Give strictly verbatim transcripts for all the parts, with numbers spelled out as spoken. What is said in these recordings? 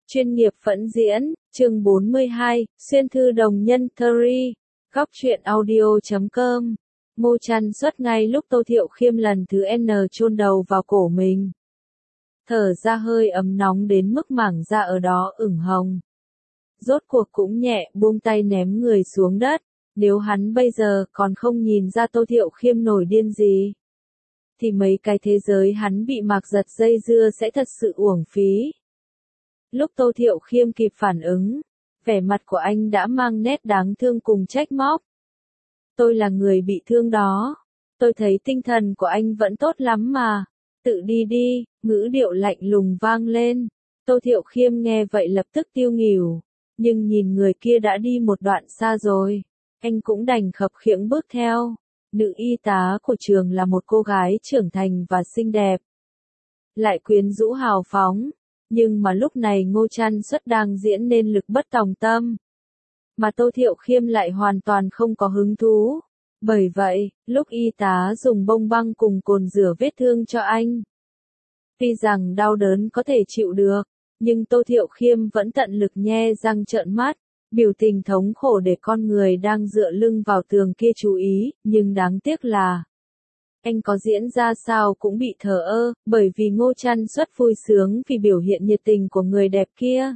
Chuyên nghiệp phẫn diễn, chương bốn mươi hai, xuyên thư đồng nhân Theory, góc truyện audio chấm com. Ngô Trăn xuất ngay lúc Tô Thiệu Khiêm lần thứ N chôn đầu vào cổ mình. Thở ra hơi ấm nóng đến mức mảng da ở đó ửng hồng. Rốt cuộc cũng nhẹ buông tay ném người xuống đất, nếu hắn bây giờ còn không nhìn ra Tô Thiệu Khiêm nổi điên gì, thì mấy cái thế giới hắn bị Mạc Giật dây dưa sẽ thật sự uổng phí. Lúc Tô Thiệu Khiêm kịp phản ứng, vẻ mặt của anh đã mang nét đáng thương cùng trách móc. Tôi là người bị thương đó. Tôi thấy tinh thần của anh vẫn tốt lắm mà. Tự đi đi, ngữ điệu lạnh lùng vang lên. Tô Thiệu Khiêm nghe vậy lập tức tiêu nghỉu. Nhưng nhìn người kia đã đi một đoạn xa rồi. Anh cũng đành khập khiễng bước theo. Nữ y tá của trường là một cô gái trưởng thành và xinh đẹp. Lại quyến rũ hào phóng. Nhưng mà lúc này Ngô Trăn xuất đang diễn nên lực bất tòng tâm. Mà Tô Thiệu Khiêm lại hoàn toàn không có hứng thú. Bởi vậy, lúc y tá dùng bông băng cùng cồn rửa vết thương cho anh, tuy rằng đau đớn có thể chịu được, nhưng Tô Thiệu Khiêm vẫn tận lực nhe răng trợn mắt, biểu tình thống khổ để con người đang dựa lưng vào tường kia chú ý, nhưng đáng tiếc là anh có diễn ra sao cũng bị thờ ơ, bởi vì Ngô Trăn xuất vui sướng vì biểu hiện nhiệt tình của người đẹp kia.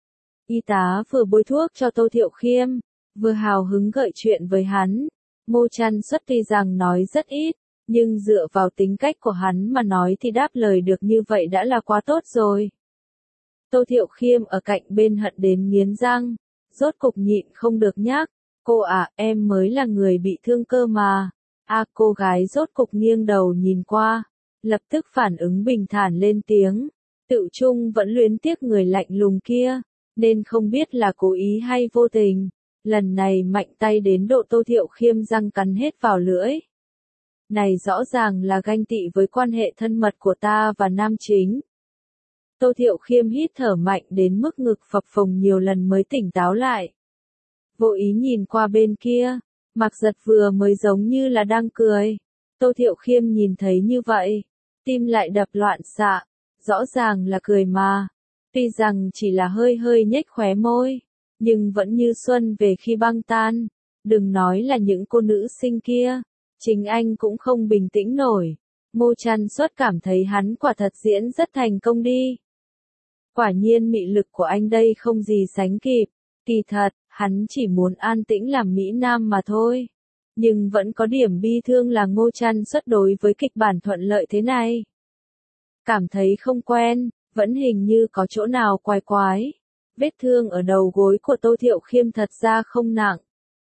Y tá vừa bôi thuốc cho Tô Thiệu Khiêm, vừa hào hứng gợi chuyện với hắn. Ngô Trăn xuất tuy rằng nói rất ít, nhưng dựa vào tính cách của hắn mà nói thì đáp lời được như vậy đã là quá tốt rồi. Tô Thiệu Khiêm ở cạnh bên hận đến nghiến răng, rốt cục nhịn không được nhắc, cô à, em mới là người bị thương cơ mà. A à, cô gái rốt cục nghiêng đầu nhìn qua, lập tức phản ứng bình thản lên tiếng, tự chung vẫn luyến tiếc người lạnh lùng kia, nên không biết là cố ý hay vô tình, lần này mạnh tay đến độ Tô Thiệu Khiêm răng cắn hết vào lưỡi. Này rõ ràng là ganh tị với quan hệ thân mật của ta và nam chính. Tô Thiệu Khiêm hít thở mạnh đến mức ngực phập phồng nhiều lần mới tỉnh táo lại. Vô ý nhìn qua bên kia. Mạc Giật vừa mới giống như là đang cười. Tô Thiệu Khiêm nhìn thấy như vậy, tim lại đập loạn xạ, rõ ràng là cười mà. Tuy rằng chỉ là hơi hơi nhếch khóe môi, nhưng vẫn như xuân về khi băng tan. Đừng nói là những cô nữ sinh kia, chính anh cũng không bình tĩnh nổi. Ngô Trăn xuất cảm thấy hắn quả thật diễn rất thành công đi. Quả nhiên mị lực của anh đây không gì sánh kịp. Kỳ thật, hắn chỉ muốn an tĩnh làm Mỹ Nam mà thôi. Nhưng vẫn có điểm bi thương là Ngô Trăn xuất đối với kịch bản thuận lợi thế này. Cảm thấy không quen, vẫn hình như có chỗ nào quái quái. Vết thương ở đầu gối của Tô Thiệu Khiêm thật ra không nặng.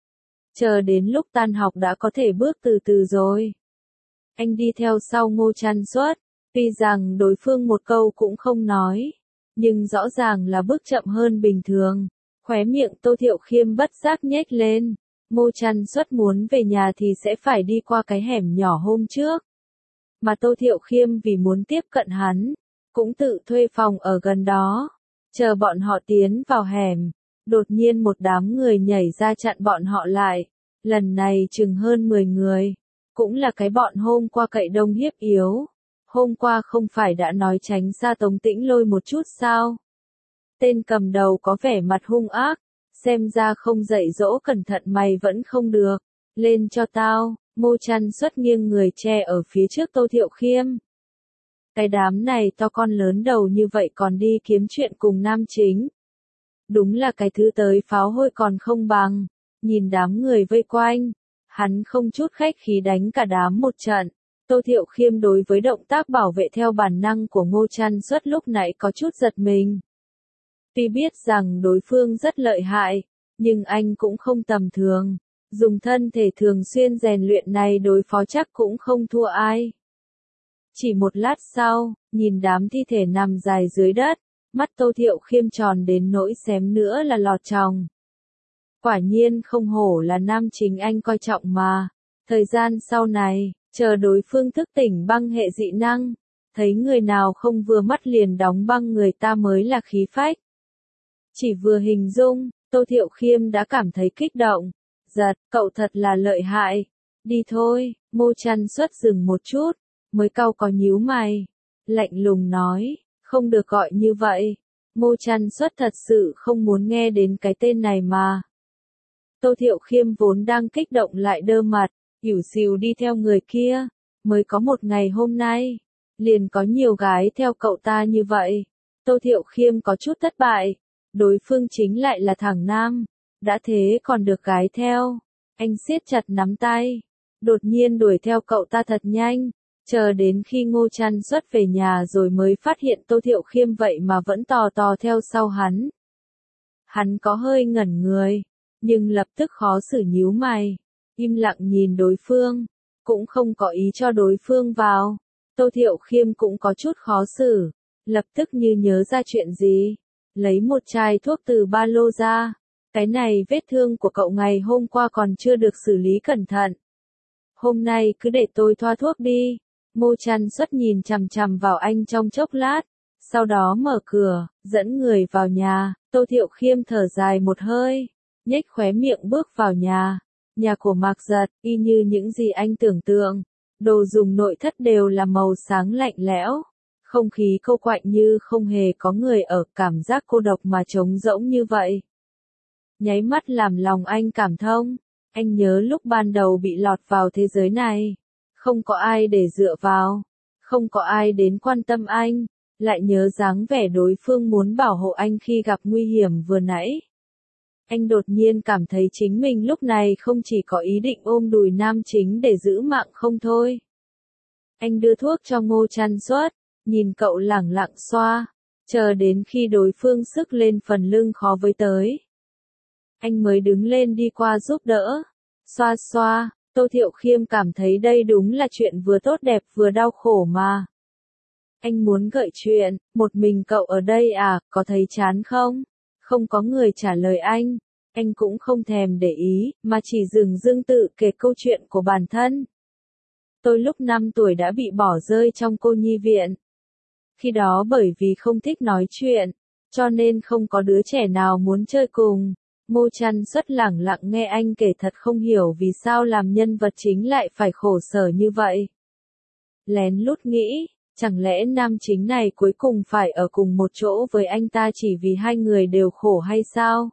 Chờ đến lúc tan học đã có thể bước từ từ rồi. Anh đi theo sau Ngô Trăn xuất, tuy rằng đối phương một câu cũng không nói. Nhưng rõ ràng là bước chậm hơn bình thường. Khóe miệng Tô Thiệu Khiêm bất giác nhếch lên. Ngô Trăn xuất muốn về nhà thì sẽ phải đi qua cái hẻm nhỏ hôm trước. Mà Tô Thiệu Khiêm vì muốn tiếp cận hắn, cũng tự thuê phòng ở gần đó. Chờ bọn họ tiến vào hẻm, đột nhiên một đám người nhảy ra chặn bọn họ lại. Lần này chừng hơn mười người. Cũng là cái bọn hôm qua cậy đông hiếp yếu. Hôm qua không phải đã nói tránh xa Tống Tĩnh Lôi một chút sao? Tên cầm đầu có vẻ mặt hung ác, xem ra không dạy dỗ cẩn thận mày vẫn không được. Lên cho tao. Ngô Trăn xuất nghiêng người che ở phía trước Tô Thiệu Khiêm. Cái đám này to con lớn đầu như vậy còn đi kiếm chuyện cùng nam chính. Đúng là cái thứ tới pháo hôi còn không bằng. Nhìn đám người vây quanh, hắn không chút khách khí đánh cả đám một trận. Tô Thiệu Khiêm đối với động tác bảo vệ theo bản năng của Ngô Trăn xuất lúc nãy có chút giật mình. Tuy biết rằng đối phương rất lợi hại, nhưng anh cũng không tầm thường. Dùng thân thể thường xuyên rèn luyện này đối phó chắc cũng không thua ai. Chỉ một lát sau, nhìn đám thi thể nằm dài dưới đất, mắt Tô Thiệu Khiêm tròn đến nỗi xém nữa là lọt tròng. Quả nhiên không hổ là nam chính anh coi trọng mà. Thời gian sau này, chờ đối phương thức tỉnh băng hệ dị năng, thấy người nào không vừa mắt liền đóng băng người ta mới là khí phách. Chỉ vừa hình dung, Tô Thiệu Khiêm đã cảm thấy kích động. Giật, cậu thật là lợi hại. Đi thôi. Ngô Trăn xuất dừng một chút, mới cau có nhíu mày. Lạnh lùng nói, không được gọi như vậy. Ngô Trăn Xuất thật sự không muốn nghe đến cái tên này mà. Tô Thiệu Khiêm vốn đang kích động lại đơ mặt, ỉu xìu đi theo người kia, mới có một ngày hôm nay, liền có nhiều gái theo cậu ta như vậy. Tô Thiệu Khiêm có chút thất bại, đối phương chính lại là thằng nam, đã thế còn được gái theo. Anh siết chặt nắm tay, đột nhiên đuổi theo cậu ta thật nhanh, chờ đến khi Ngô Trăn Xuất về nhà rồi mới phát hiện Tô Thiệu Khiêm vậy mà vẫn tò tò theo sau hắn. Hắn có hơi ngẩn người, nhưng lập tức khó xử nhíu mày, im lặng nhìn đối phương, cũng không có ý cho đối phương vào. Tô Thiệu Khiêm cũng có chút khó xử, lập tức như nhớ ra chuyện gì, lấy một chai thuốc từ ba lô ra. Cái này vết thương của cậu ngày hôm qua còn chưa được xử lý cẩn thận. Hôm nay cứ để tôi thoa thuốc đi. Ngô Trăn Xuất nhìn chằm chằm vào anh trong chốc lát, sau đó mở cửa, dẫn người vào nhà. Tô Thiệu Khiêm thở dài một hơi, nhếch khóe miệng bước vào nhà. Nhà của Mạc Giật, y như những gì anh tưởng tượng. Đồ dùng nội thất đều là màu sáng lạnh lẽo. Không khí cô quạnh như không hề có người ở, cảm giác cô độc mà trống rỗng như vậy. Nháy mắt làm lòng anh cảm thông. Anh nhớ lúc ban đầu bị lọt vào thế giới này. Không có ai để dựa vào. Không có ai đến quan tâm anh. Lại nhớ dáng vẻ đối phương muốn bảo hộ anh khi gặp nguy hiểm vừa nãy. Anh đột nhiên cảm thấy chính mình lúc này không chỉ có ý định ôm đùi nam chính để giữ mạng không thôi. Anh đưa thuốc cho Ngô Trăn Xuất, nhìn cậu lẳng lặng xoa, chờ đến khi đối phương sức lên phần lưng khó với tới. Anh mới đứng lên đi qua giúp đỡ. Xoa xoa, Tô Thiệu Khiêm cảm thấy đây đúng là chuyện vừa tốt đẹp vừa đau khổ mà. Anh muốn gợi chuyện, một mình cậu ở đây à, có thấy chán không? Không có người trả lời anh. Anh cũng không thèm để ý, mà chỉ dừng dưng tự kể câu chuyện của bản thân. Tôi lúc năm tuổi đã bị bỏ rơi trong cô nhi viện. Khi đó bởi vì không thích nói chuyện, cho nên không có đứa trẻ nào muốn chơi cùng. Ngô Trăn Xuất lẳng lặng nghe anh kể thật không hiểu vì sao làm nhân vật chính lại phải khổ sở như vậy. Lén lút nghĩ, chẳng lẽ nam chính này cuối cùng phải ở cùng một chỗ với anh ta chỉ vì hai người đều khổ hay sao?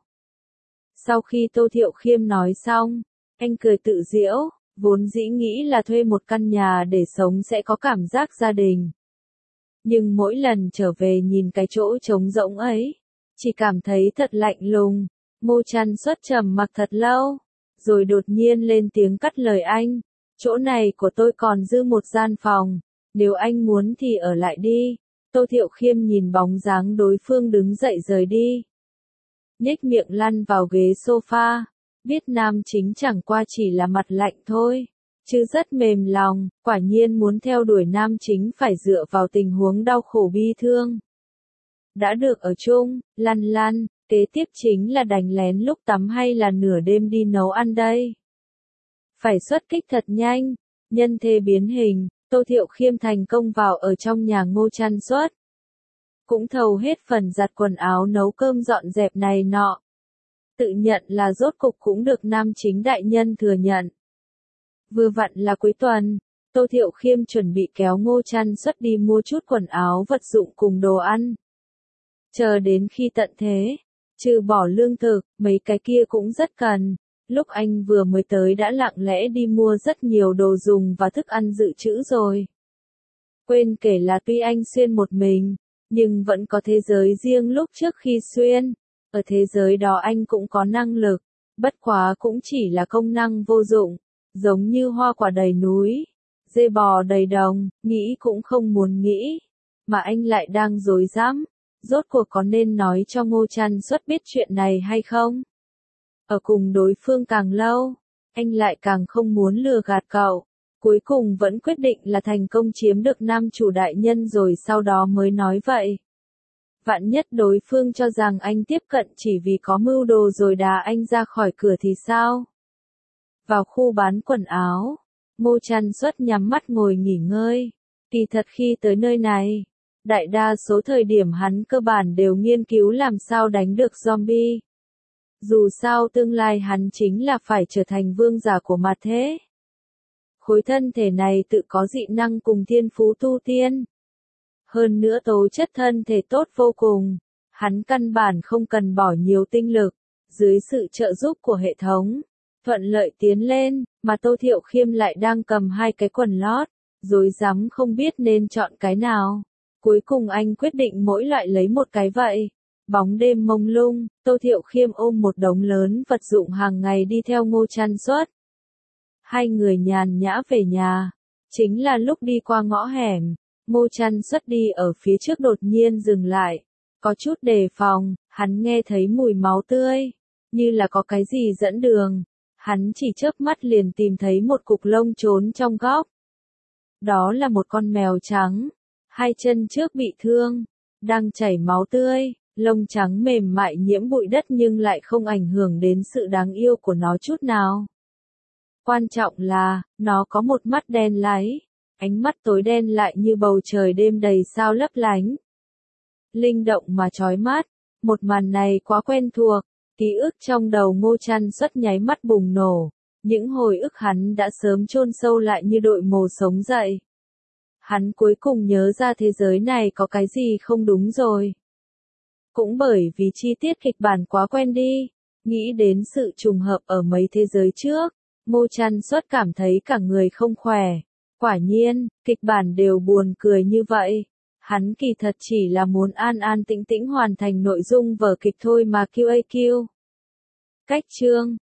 Sau khi Tô Thiệu Khiêm nói xong, anh cười tự giễu, vốn dĩ nghĩ là thuê một căn nhà để sống sẽ có cảm giác gia đình. Nhưng mỗi lần trở về nhìn cái chỗ trống rỗng ấy, chỉ cảm thấy thật lạnh lùng. Ngô Trăn Xuất trầm mặc thật lâu, rồi đột nhiên lên tiếng cắt lời anh. Chỗ này của tôi còn dư một gian phòng, nếu anh muốn thì ở lại đi. Tô Thiệu Khiêm nhìn bóng dáng đối phương đứng dậy rời đi. Nhếch miệng lăn vào ghế sofa, biết nam chính chẳng qua chỉ là mặt lạnh thôi, chứ rất mềm lòng, quả nhiên muốn theo đuổi nam chính phải dựa vào tình huống đau khổ bi thương. Đã được ở chung, lăn lăn, kế tiếp chính là đánh lén lúc tắm hay là nửa đêm đi nấu ăn đây. Phải xuất kích thật nhanh, nhân thế biến hình, Tô Thiệu Khiêm thành công vào ở trong nhà Ngô Trăn Xuất. Cũng thầu hết phần giặt quần áo nấu cơm dọn dẹp này nọ. Tự nhận là rốt cục cũng được nam chính đại nhân thừa nhận. Vừa vặn là cuối tuần, Tô Thiệu Khiêm chuẩn bị kéo Ngô Trăn Xuất đi mua chút quần áo vật dụng cùng đồ ăn. Chờ đến khi tận thế, trừ bỏ lương thực, mấy cái kia cũng rất cần. Lúc anh vừa mới tới đã lặng lẽ đi mua rất nhiều đồ dùng và thức ăn dự trữ rồi. Quên kể là tuy anh xuyên một mình, nhưng vẫn có thế giới riêng lúc trước khi xuyên. Ở thế giới đó anh cũng có năng lực, bất quá cũng chỉ là công năng vô dụng, giống như hoa quả đầy núi, dê bò đầy đồng, nghĩ cũng không muốn nghĩ. Mà anh lại đang rối rắm, rốt cuộc có nên nói cho Ngô Trăn Xuất biết chuyện này hay không? Ở cùng đối phương càng lâu, anh lại càng không muốn lừa gạt cậu. Cuối cùng vẫn quyết định là thành công chiếm được nam chủ đại nhân rồi sau đó mới nói vậy. Vạn nhất đối phương cho rằng anh tiếp cận chỉ vì có mưu đồ rồi đá anh ra khỏi cửa thì sao? Vào khu bán quần áo, Ngô Trăn Xuất nhắm mắt ngồi nghỉ ngơi. Kỳ thật khi tới nơi này, đại đa số thời điểm hắn cơ bản đều nghiên cứu làm sao đánh được zombie. Dù sao tương lai hắn chính là phải trở thành vương giả của mặt thế. Khối thân thể này tự có dị năng cùng thiên phú tu tiên. Hơn nữa tố chất thân thể tốt vô cùng. Hắn căn bản không cần bỏ nhiều tinh lực, dưới sự trợ giúp của hệ thống, thuận lợi tiến lên, mà Tô Thiệu Khiêm lại đang cầm hai cái quần lót, rối rắm không biết nên chọn cái nào. Cuối cùng anh quyết định mỗi loại lấy một cái vậy. Bóng đêm mông lung, Tô Thiệu Khiêm ôm một đống lớn vật dụng hàng ngày đi theo Ngô Trăn Xuất. Hai người nhàn nhã về nhà, chính là lúc đi qua ngõ hẻm, Ngô Trăn Xuất đi ở phía trước đột nhiên dừng lại, có chút đề phòng, hắn nghe thấy mùi máu tươi, như là có cái gì dẫn đường, hắn chỉ chớp mắt liền tìm thấy một cục lông trốn trong góc. Đó là một con mèo trắng, hai chân trước bị thương, đang chảy máu tươi, lông trắng mềm mại nhiễm bụi đất nhưng lại không ảnh hưởng đến sự đáng yêu của nó chút nào. Quan trọng là, nó có một mắt đen láy, ánh mắt tối đen lại như bầu trời đêm đầy sao lấp lánh. Linh động mà chói mắt, một màn này quá quen thuộc, ký ức trong đầu Ngô Trăn Xuất nháy mắt bùng nổ, những hồi ức hắn đã sớm chôn sâu lại như đội mồ sống dậy. Hắn cuối cùng nhớ ra thế giới này có cái gì không đúng rồi. Cũng bởi vì chi tiết kịch bản quá quen đi, nghĩ đến sự trùng hợp ở mấy thế giới trước, Ngô Trăn Xuất cảm thấy cả người không khỏe. Quả nhiên, kịch bản đều buồn cười như vậy. Hắn kỳ thật chỉ là muốn an an tĩnh tĩnh hoàn thành nội dung vở kịch thôi mà quy a quy. Cách chương